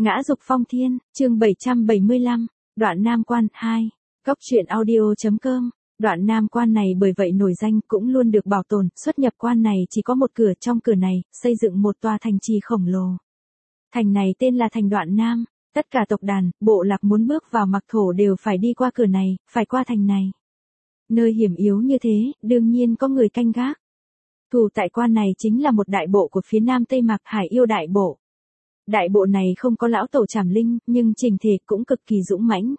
Ngã Dục Phong Thiên, chương 775, Đoạn Nam Quan 2, Cốc truyện audio.com. Đoạn Nam Quan này bởi vậy nổi danh cũng luôn được bảo tồn, xuất nhập quan này chỉ có một cửa, trong cửa này, xây dựng một tòa thành trì khổng lồ. Thành này tên là thành Đoạn Nam, tất cả tộc đàn, bộ lạc muốn bước vào Mạc Thổ đều phải đi qua cửa này, phải qua thành này. Nơi hiểm yếu như thế, đương nhiên có người canh gác. Thủ tại quan này chính là một đại bộ của phía Nam Tây Mạc, Hải Yêu đại bộ. Đại bộ này không có lão tổ Trảm Linh, nhưng trình thể cũng cực kỳ dũng mãnh.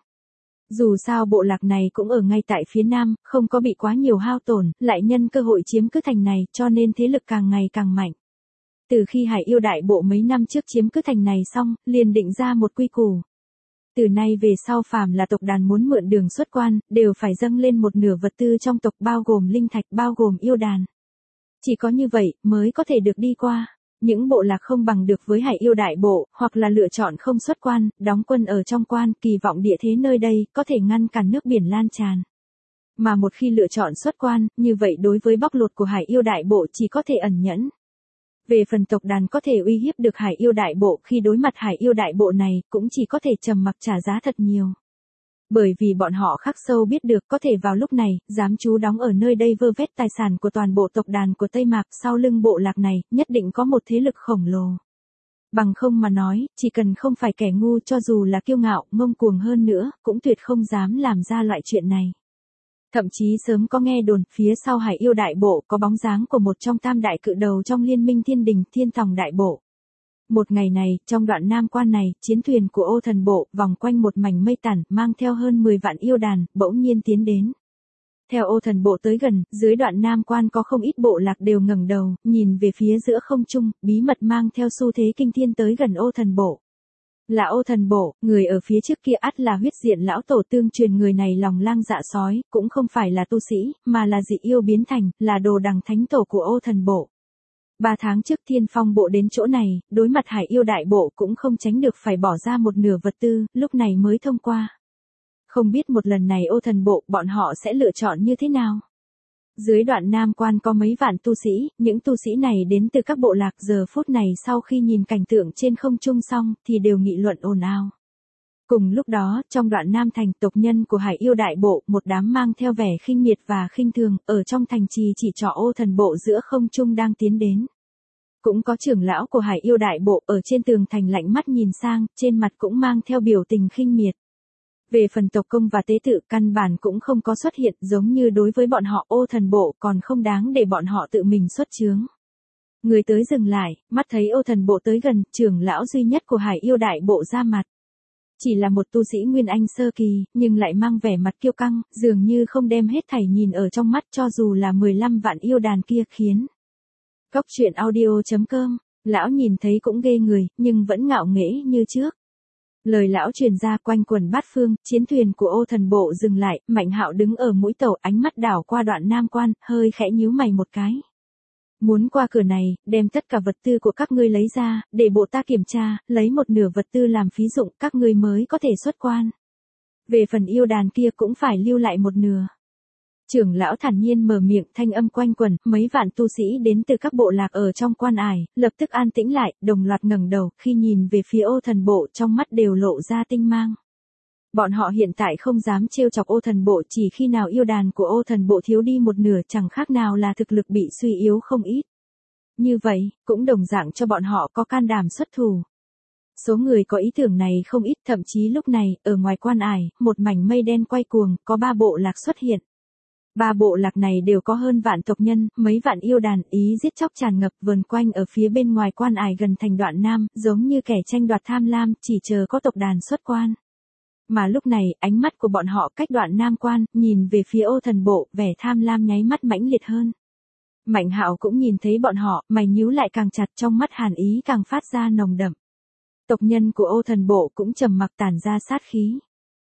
Dù sao bộ lạc này cũng ở ngay tại phía Nam, không có bị quá nhiều hao tổn, lại nhân cơ hội chiếm cứ thành này, cho nên thế lực càng ngày càng mạnh. Từ khi Hải Yêu đại bộ mấy năm trước chiếm cứ thành này xong, liền định ra một quy củ. Từ nay về sau phàm là tộc đàn muốn mượn đường xuất quan, đều phải dâng lên một nửa vật tư trong tộc, bao gồm linh thạch, bao gồm yêu đàn. Chỉ có như vậy mới có thể được đi qua. Những bộ lạc không bằng được với Hải Yêu đại bộ, hoặc là lựa chọn không xuất quan, đóng quân ở trong quan, kỳ vọng địa thế nơi đây có thể ngăn cản nước biển lan tràn. Mà một khi lựa chọn xuất quan, như vậy đối với bóc lột của Hải Yêu đại bộ chỉ có thể ẩn nhẫn. Về phần tộc đàn có thể uy hiếp được Hải Yêu đại bộ, khi đối mặt Hải Yêu đại bộ này, cũng chỉ có thể trầm mặc trả giá thật nhiều. Bởi vì bọn họ khắc sâu biết được có thể vào lúc này, dám trú đóng ở nơi đây vơ vét tài sản của toàn bộ tộc đàn của Tây Mạc, sau lưng bộ lạc này, nhất định có một thế lực khổng lồ. Bằng không mà nói, chỉ cần không phải kẻ ngu, cho dù là kiêu ngạo, ngông cuồng hơn nữa, cũng tuyệt không dám làm ra loại chuyện này. Thậm chí sớm có nghe đồn, phía sau Hải Yêu đại bộ có bóng dáng của một trong tam đại cự đầu trong liên minh Thiên Đình, Thiên Tòng đại bộ. Một ngày này, trong Đoạn Nam Quan này, chiến thuyền của Ô Thần bộ, vòng quanh một mảnh mây tản, mang theo hơn 10 vạn yêu đàn, bỗng nhiên tiến đến. Theo Ô Thần bộ tới gần, dưới Đoạn Nam Quan có không ít bộ lạc đều ngẩng đầu, nhìn về phía giữa không trung, bí mật mang theo xu thế kinh thiên tới gần Ô Thần bộ. Là Ô Thần bộ, người ở phía trước kia ắt là huyết diện lão tổ tương truyền, người này lòng lang dạ sói, cũng không phải là tu sĩ, mà là dị yêu biến thành, là đồ đằng thánh tổ của Ô Thần bộ. 3 tháng trước Thiên Phong bộ đến chỗ này, đối mặt Hải Yêu đại bộ cũng không tránh được phải bỏ ra một nửa vật tư, lúc này mới thông qua. Không biết một lần này Ô Thần bộ, bọn họ sẽ lựa chọn như thế nào? Dưới Đoạn Nam Quan có mấy vạn tu sĩ, những tu sĩ này đến từ các bộ lạc, giờ phút này sau khi nhìn cảnh tượng trên không trung xong, thì đều nghị luận ồn ào. Cùng lúc đó, trong Đoạn Nam thành, tộc nhân của Hải Yêu đại bộ, một đám mang theo vẻ khinh miệt và khinh thường, ở trong thành trì chỉ trỏ Ô Thần bộ giữa không trung đang tiến đến. Cũng có trưởng lão của Hải Yêu đại bộ ở trên tường thành lạnh mắt nhìn sang, trên mặt cũng mang theo biểu tình khinh miệt. Về phần tộc công và tế tự, căn bản cũng không có xuất hiện, giống như đối với bọn họ Ô Thần bộ còn không đáng để bọn họ tự mình xuất chướng. Người tới dừng lại, mắt thấy Ô Thần bộ tới gần, trưởng lão duy nhất của Hải Yêu đại bộ ra mặt. Chỉ là một tu sĩ Nguyên Anh sơ kỳ, nhưng lại mang vẻ mặt kiêu căng, dường như không đem hết thảy nhìn ở trong mắt, cho dù là 15 vạn yêu đàn kia khiến. Cốc truyện audio.com, lão nhìn thấy cũng ghê người, nhưng vẫn ngạo nghễ như trước. Lời lão truyền ra quanh quần bát phương, chiến thuyền của Ô Thần bộ dừng lại, Mạnh Hạo đứng ở mũi tàu, ánh mắt đảo qua Đoạn Nam Quan, hơi khẽ nhíu mày một cái. Muốn qua cửa này, đem tất cả vật tư của các ngươi lấy ra, để bộ ta kiểm tra, lấy một nửa vật tư làm phí dụng, các ngươi mới có thể xuất quan. Về phần yêu đàn kia cũng phải lưu lại một nửa. Trưởng lão thản nhiên mở miệng, thanh âm quanh quần, mấy vạn tu sĩ đến từ các bộ lạc ở trong quan ải, lập tức an tĩnh lại, đồng loạt ngẩng đầu, khi nhìn về phía Ô Thần bộ, trong mắt đều lộ ra tinh mang. Bọn họ hiện tại không dám trêu chọc Ô Thần bộ, chỉ khi nào yêu đàn của Ô Thần bộ thiếu đi một nửa, chẳng khác nào là thực lực bị suy yếu không ít. Như vậy, cũng đồng dạng cho bọn họ có can đảm xuất thủ. Số người có ý tưởng này không ít, thậm chí lúc này, ở ngoài quan ải, một mảnh mây đen quay cuồng, có 3 bộ lạc xuất hiện. 3 bộ lạc này đều có hơn vạn tộc nhân, mấy vạn yêu đàn, ý giết chóc tràn ngập, vần quanh ở phía bên ngoài quan ải gần thành Đoạn Nam, giống như kẻ tranh đoạt tham lam, chỉ chờ có tộc đàn xuất quan. Mà lúc này, ánh mắt của bọn họ cách Đoạn Nam Quan, nhìn về phía Ô Thần bộ, vẻ tham lam nháy mắt mãnh liệt hơn. Mạnh Hạo cũng nhìn thấy bọn họ, mày nhíu lại càng chặt, trong mắt hàn ý càng phát ra nồng đậm. Tộc nhân của Ô Thần bộ cũng trầm mặc, tản ra sát khí.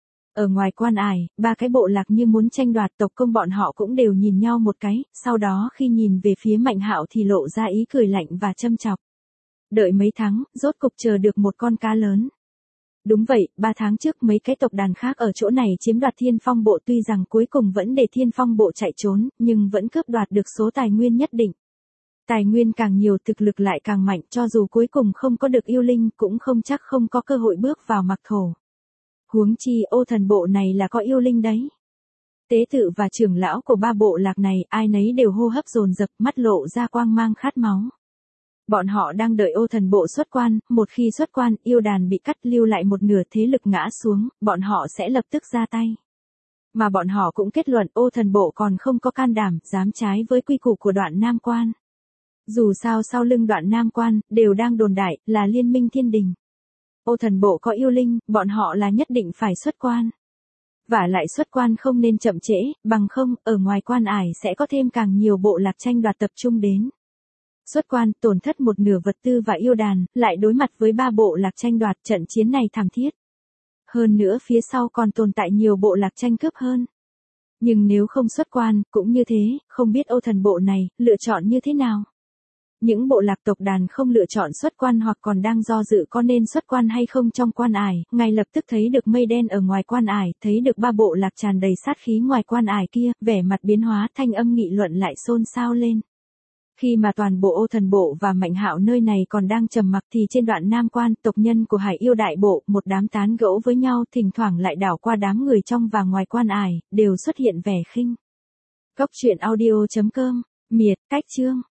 Ở ngoài quan ải, 3 cái bộ lạc như muốn tranh đoạt, tộc công bọn họ cũng đều nhìn nhau một cái, sau đó khi nhìn về phía Mạnh Hạo thì lộ ra ý cười lạnh và châm chọc. Đợi mấy tháng, rốt cục chờ được một con cá lớn. Đúng vậy, 3 tháng trước mấy cái tộc đàn khác ở chỗ này chiếm đoạt Thiên Phong bộ, tuy rằng cuối cùng vẫn để Thiên Phong bộ chạy trốn, nhưng vẫn cướp đoạt được số tài nguyên nhất định. Tài nguyên càng nhiều thực lực lại càng mạnh, cho dù cuối cùng không có được yêu linh cũng không chắc không có cơ hội bước vào mặc thổ. Huống chi ô thần bộ này là có yêu linh đấy. Tế tự và trưởng lão của ba bộ lạc này ai nấy đều hô hấp dồn dập, mắt lộ ra quang mang khát máu. Bọn họ đang đợi ô thần bộ xuất quan, một khi xuất quan, yêu đàn bị cắt lưu lại một nửa thế lực ngã xuống, bọn họ sẽ lập tức ra tay. Mà bọn họ cũng kết luận ô thần bộ còn không có can đảm, dám trái với quy củ của Đoạn Nam Quan. Dù sao sau lưng Đoạn Nam Quan, đều đang đồn đại, là liên minh thiên đình. Ô thần bộ có yêu linh, bọn họ là nhất định phải xuất quan. Và lại xuất quan không nên chậm trễ, bằng không, ở ngoài quan ải sẽ có thêm càng nhiều bộ lạc tranh đoạt tập trung đến. Xuất quan, tổn thất một nửa vật tư và yêu đàn, lại đối mặt với ba bộ lạc tranh đoạt, trận chiến này thảm thiết. Hơn nữa phía sau còn tồn tại nhiều bộ lạc tranh cướp hơn. Nhưng nếu không xuất quan, cũng như thế, không biết ô thần bộ này, lựa chọn như thế nào. Những bộ lạc tộc đàn không lựa chọn xuất quan hoặc còn đang do dự có nên xuất quan hay không trong quan ải, ngay lập tức thấy được mây đen ở ngoài quan ải, thấy được ba bộ lạc tràn đầy sát khí ngoài quan ải kia, vẻ mặt biến hóa, thanh âm nghị luận lại xôn xao lên. Khi mà toàn bộ ô thần bộ và Mạnh Hạo nơi này còn đang trầm mặc thì trên Đoạn Nam Quan, tộc nhân của Hải Yêu Đại Bộ, một đám tán gẫu với nhau, thỉnh thoảng lại đảo qua đám người trong và ngoài quan ải, đều xuất hiện vẻ khinh. Cốc truyện audio.com, miệt, cách chương.